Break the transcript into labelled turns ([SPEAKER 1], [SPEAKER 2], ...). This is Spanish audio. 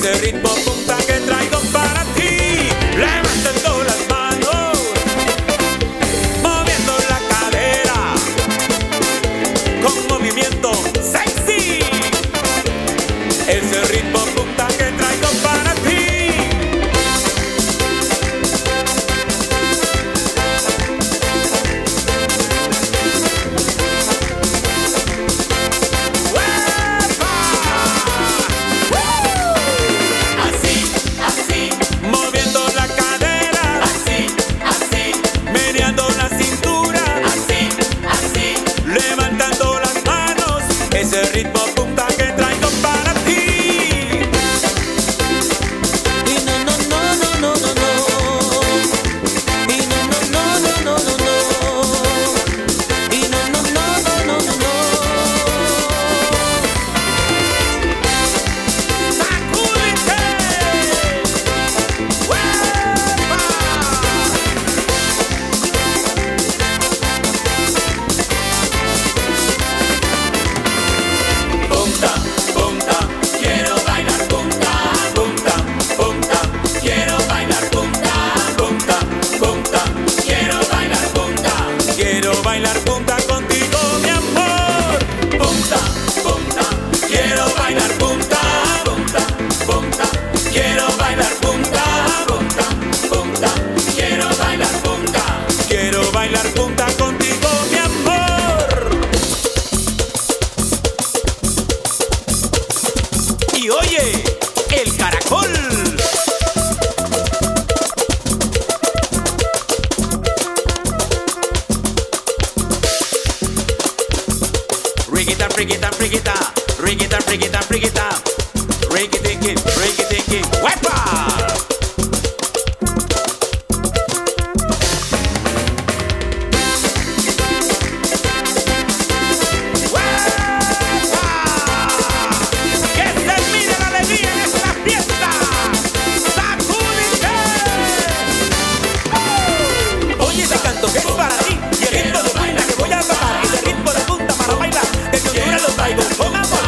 [SPEAKER 1] ese ritmo punta que traigo para ti. Levantando las manos, moviendo la cadera, con movimiento sexy. Ese ritmo punta que traigo para ti. Ese ritmo punta que traigo para ti. Y no, no, no, no, no, no, no. Y no, no, no, no, no, no, no. Y no, no, no, no, no, no, no. ¡Sacúdete! ¡Huepa! Punta, punta, quiero bailar punta, punta, punta, quiero bailar punta, punta, punta, quiero bailar punta. Quiero bailar punta contigo, mi amor. Punta, punta, quiero bailar punta, punta, punta, quiero bailar punta, punta, punta, quiero bailar punta. Quiero bailar punta contigo, mi amor. Y oye, el caracol. Riquita, friquita, friquita, riquita, friquita, friquita, riquitiqui, riquitiqui, ¡huepa! Que es para ti, y el ritmo de punta que voy a tocar, ese ritmo de punta para bailar, de que Honduras los traigo, con amor.